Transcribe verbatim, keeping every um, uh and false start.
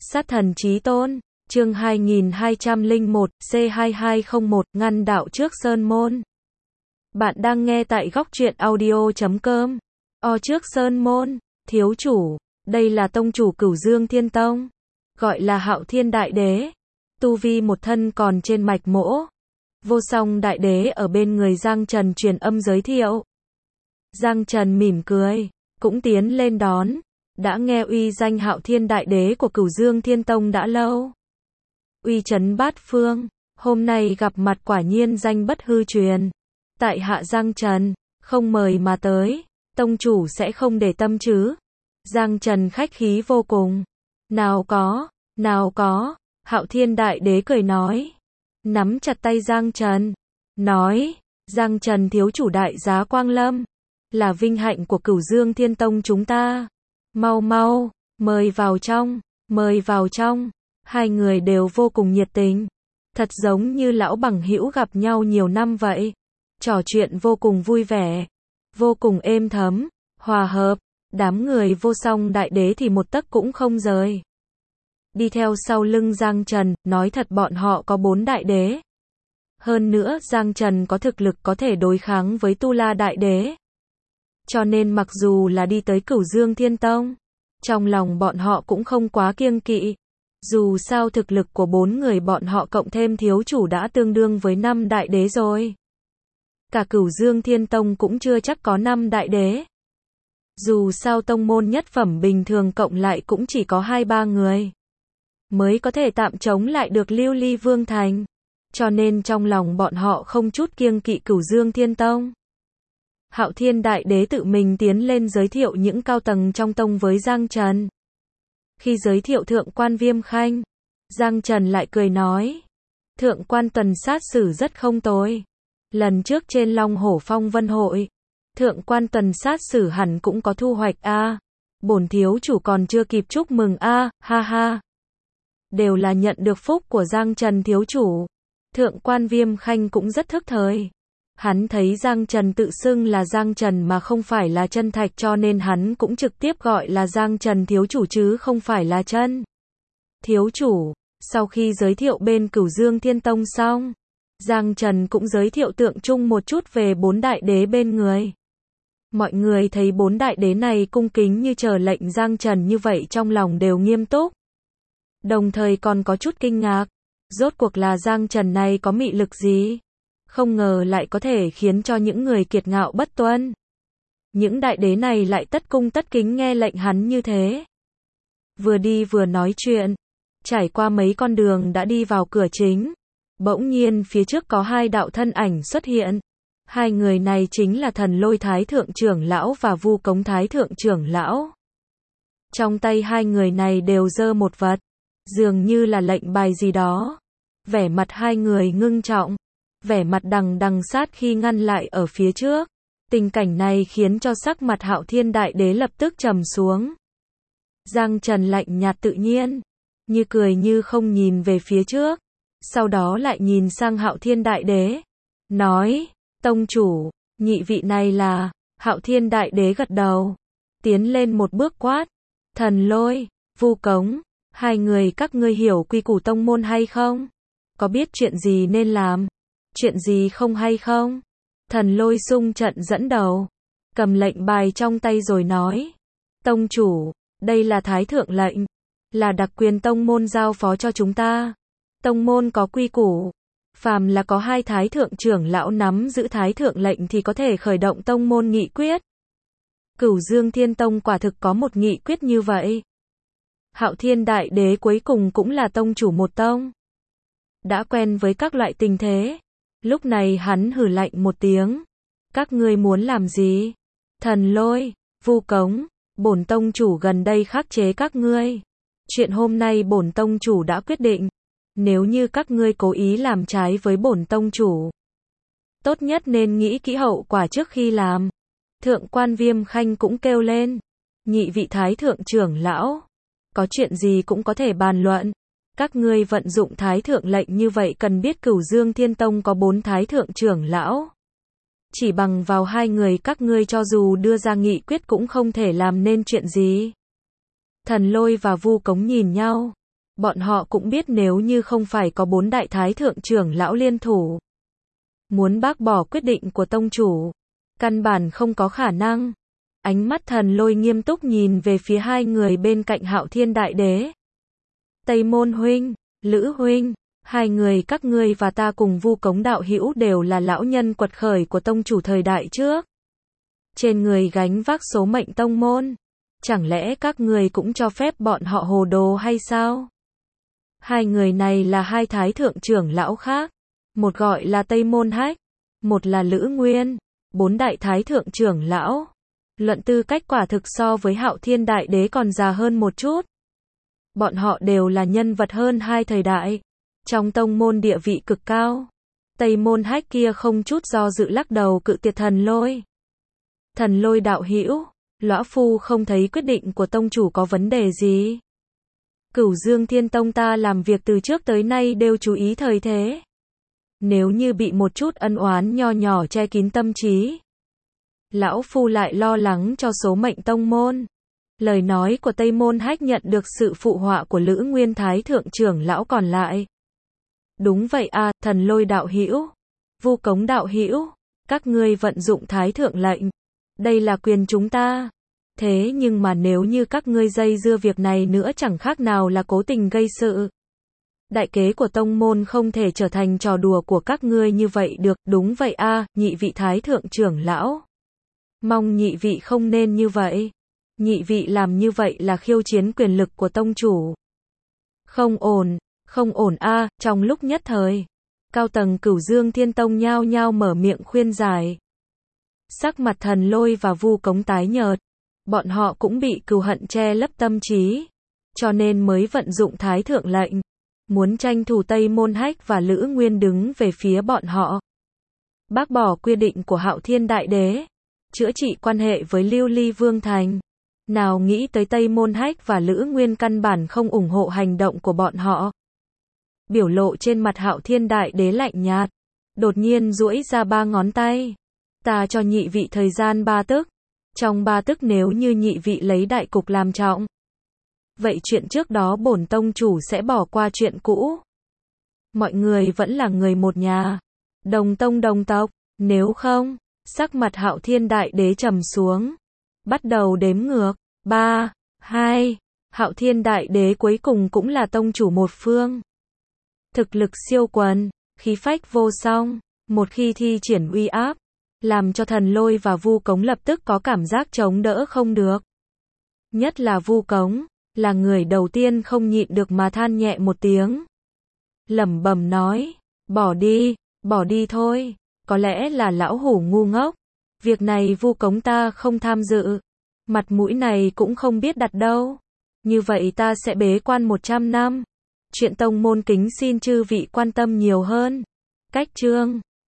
Sát thần chí tôn, chương hai nghìn hai trăm lẻ một, C hai hai không một, ngăn đạo trước sơn môn. Bạn đang nghe tại góc truyện audio chấm com. O trước sơn môn, thiếu chủ, đây là tông chủ Cửu Dương Thiên Tông, gọi là Hạo Thiên Đại Đế. Tu vi một thân còn trên mạch mỗ. Vô Song Đại Đế ở bên người Giang Trần truyền âm giới thiệu. Giang Trần mỉm cười, cũng tiến lên đón. Đã nghe uy danh Hạo Thiên Đại Đế của Cửu Dương Thiên Tông đã lâu. Uy chấn bát phương, hôm nay gặp mặt quả nhiên danh bất hư truyền. Tại hạ Giang Trần, không mời mà tới, tông chủ sẽ không để tâm chứ? Giang Trần khách khí vô cùng. Nào có, nào có, Hạo Thiên Đại Đế cười nói. Nắm chặt tay Giang Trần, nói, Giang Trần thiếu chủ đại giá quang lâm, là vinh hạnh của Cửu Dương Thiên Tông chúng ta. Mau mau, mời vào trong, mời vào trong. Hai người đều vô cùng nhiệt tình, thật giống như lão bằng hữu gặp nhau nhiều năm vậy. Trò chuyện vô cùng vui vẻ, vô cùng êm thấm, hòa hợp. Đám người Vô Song Đại Đế thì một tấc cũng không rời. Đi theo sau lưng Giang Trần, nói thật bọn họ có bốn đại đế. Hơn nữa Giang Trần có thực lực có thể đối kháng với Tu La Đại Đế. Cho nên mặc dù là đi tới Cửu Dương Thiên Tông, trong lòng bọn họ cũng không quá kiêng kỵ. Dù sao thực lực của bốn người bọn họ cộng thêm thiếu chủ đã tương đương với năm đại đế rồi. Cả Cửu Dương Thiên Tông cũng chưa chắc có năm đại đế. Dù sao tông môn nhất phẩm bình thường cộng lại cũng chỉ có hai ba người, mới có thể tạm chống lại được Lưu Ly Vương Thành. Cho nên trong lòng bọn họ không chút kiêng kỵ Cửu Dương Thiên Tông. Hạo Thiên Đại Đế tự mình tiến lên giới thiệu những cao tầng trong tông với Giang Trần. Khi giới thiệu Thượng quan Viêm Khanh, Giang Trần lại cười nói. Thượng quan Tuần sát xử rất không tồi. Lần trước trên Long Hổ Phong Vân Hội, Thượng quan Tuần sát xử hẳn cũng có thu hoạch a. À. Bổn thiếu chủ còn chưa kịp chúc mừng a, à, ha ha. Đều là nhận được phúc của Giang Trần thiếu chủ. Thượng quan Viêm Khanh cũng rất thức thời. Hắn thấy Giang Trần tự xưng là Giang Trần mà không phải là Chân Thạch, cho nên hắn cũng trực tiếp gọi là Giang Trần thiếu chủ chứ không phải là Chân thiếu chủ. Sau khi giới thiệu bên Cửu Dương Thiên Tông xong, Giang Trần cũng giới thiệu tượng trưng một chút về bốn đại đế bên người. Mọi người thấy bốn đại đế này cung kính như chờ lệnh Giang Trần như vậy trong lòng đều nghiêm túc. Đồng thời còn có chút kinh ngạc. Rốt cuộc là Giang Trần này có mị lực gì? Không ngờ lại có thể khiến cho những người kiệt ngạo bất tuân. Những đại đế này lại tất cung tất kính nghe lệnh hắn như thế. Vừa đi vừa nói chuyện, trải qua mấy con đường đã đi vào cửa chính. Bỗng nhiên phía trước có hai đạo thân ảnh xuất hiện. Hai người này chính là Thần Lôi Thái Thượng Trưởng Lão và Vu Cống Thái Thượng Trưởng Lão. Trong tay hai người này đều giơ một vật, dường như là lệnh bài gì đó. Vẻ mặt hai người ngưng trọng, vẻ mặt đằng đằng sát khi ngăn lại ở phía trước. Tình cảnh này khiến cho sắc mặt Hạo Thiên Đại Đế lập tức trầm xuống. Giang Trần lạnh nhạt tự nhiên, như cười như không nhìn về phía trước, sau đó lại nhìn sang Hạo Thiên Đại Đế, nói, tông chủ, nhị vị này là. Hạo Thiên Đại Đế gật đầu, tiến lên một bước quát, Thần Lôi, Vu Cống, hai người các ngươi hiểu quy củ tông môn hay không? Có biết chuyện gì nên làm, chuyện gì không hay không? Thần Lôi xung trận dẫn đầu, cầm lệnh bài trong tay rồi nói, tông chủ, đây là Thái Thượng lệnh, là đặc quyền tông môn giao phó cho chúng ta. Tông môn có quy củ, phàm là có hai Thái Thượng trưởng lão nắm giữ Thái Thượng lệnh thì có thể khởi động tông môn nghị quyết. Cửu Dương Thiên Tông quả thực có một nghị quyết như vậy. Hạo Thiên Đại Đế cuối cùng cũng là tông chủ một tông, đã quen với các loại tình thế. Lúc này hắn hừ lạnh một tiếng, các ngươi muốn làm gì? Thần Lôi, Vu Cống, bổn tông chủ gần đây khắc chế các ngươi. Chuyện hôm nay bổn tông chủ đã quyết định, nếu như các ngươi cố ý làm trái với bổn tông chủ, tốt nhất nên nghĩ kỹ hậu quả trước khi làm. Thượng quan Viêm Khanh cũng kêu lên, nhị vị Thái Thượng Trưởng Lão, có chuyện gì cũng có thể bàn luận. Các ngươi vận dụng Thái Thượng lệnh như vậy cần biết Cửu Dương Thiên Tông có bốn Thái Thượng Trưởng Lão. Chỉ bằng vào hai người các ngươi cho dù đưa ra nghị quyết cũng không thể làm nên chuyện gì. Thần Lôi và Vu Cống nhìn nhau, Bọn họ cũng biết nếu như không phải có bốn đại thái thượng trưởng lão liên thủ, muốn bác bỏ quyết định của tông chủ, căn bản không có khả năng. Ánh mắt Thần Lôi nghiêm túc nhìn về phía hai người bên cạnh Hạo Thiên Đại Đế. Tây Môn huynh, Lữ huynh, hai người các ngươi và ta cùng Vu Cống đạo hữu đều là lão nhân quật khởi của tông chủ thời đại trước. Trên người gánh vác số mệnh tông môn, chẳng lẽ các ngươi cũng cho phép bọn họ hồ đồ hay sao? Hai người này là hai thái thượng trưởng lão khác, một gọi là Tây Môn Hách, một là Lữ Nguyên, bốn đại thái thượng trưởng lão. Luận tư cách quả thực so với Hạo Thiên Đại Đế còn già hơn một chút. Bọn họ đều là nhân vật hơn hai thời đại, trong tông môn địa vị cực cao. Tây Môn Hách kia không chút do dự lắc đầu cự tuyệt Thần Lôi. Thần Lôi đạo hữu, lão phu không thấy quyết định của tông chủ có vấn đề gì. Cửu Dương Thiên Tông ta làm việc từ trước tới nay đều chú ý thời thế. Nếu như bị một chút ân oán nho nhỏ che kín tâm trí, lão phu lại lo lắng cho số mệnh tông môn. Lời nói của Tây Môn Hách nhận được sự phụ họa của Lữ Nguyên Thái thượng trưởng lão còn lại. Đúng vậy à, Thần Lôi đạo hữu, Vu Cống đạo hữu, các ngươi vận dụng thái thượng lệnh, đây là quyền chúng ta. Thế nhưng mà nếu như các ngươi dây dưa việc này nữa chẳng khác nào là cố tình gây sự. Đại kế của tông môn không thể trở thành trò đùa của các ngươi như vậy được. Đúng vậy a, à, nhị vị thái thượng trưởng lão. Mong nhị vị không nên như vậy. Nhị vị làm như vậy là khiêu chiến quyền lực của tông chủ. Không ổn, không ổn a, à, trong lúc nhất thời, cao tầng Cửu Dương Thiên Tông nhao nhao mở miệng khuyên giải. Sắc mặt Thần Lôi và Vu Cống tái nhợt, bọn họ cũng bị cừu hận che lấp tâm trí, cho nên mới vận dụng thái thượng lệnh, muốn tranh thủ Tây Môn Hách và Lữ Nguyên đứng về phía bọn họ. Bác bỏ quy định của Hạo Thiên Đại Đế, chữa trị quan hệ với Lưu Ly Vương Thành. Nào nghĩ tới Tây Môn Hách và Lữ Nguyên căn bản không ủng hộ hành động của bọn họ. Biểu lộ trên mặt Hạo Thiên Đại Đế lạnh nhạt, đột nhiên duỗi ra ba ngón tay. Ta cho nhị vị thời gian ba tức. Trong ba tức nếu như nhị vị lấy đại cục làm trọng, vậy chuyện trước đó bổn tông chủ sẽ bỏ qua chuyện cũ. Mọi người vẫn là người một nhà, đồng tông đồng tộc, nếu không, sắc mặt Hạo Thiên Đại Đế trầm xuống, bắt đầu đếm ngược, ba, hai, Hạo Thiên Đại Đế cuối cùng cũng là tông chủ một phương. Thực lực siêu quần, khí phách vô song, một khi thi triển uy áp, làm cho Thần Lôi và Vu Cống lập tức có cảm giác chống đỡ không được. Nhất là Vu Cống, là người đầu tiên không nhịn được mà than nhẹ một tiếng. Lẩm bẩm nói, bỏ đi, bỏ đi thôi, có lẽ là lão hủ ngu ngốc. Việc này Vu Cống ta không tham dự, mặt mũi này cũng không biết đặt đâu. Như vậy ta sẽ bế quan một trăm năm. Chuyện tông môn kính xin chư vị quan tâm nhiều hơn. Cách chương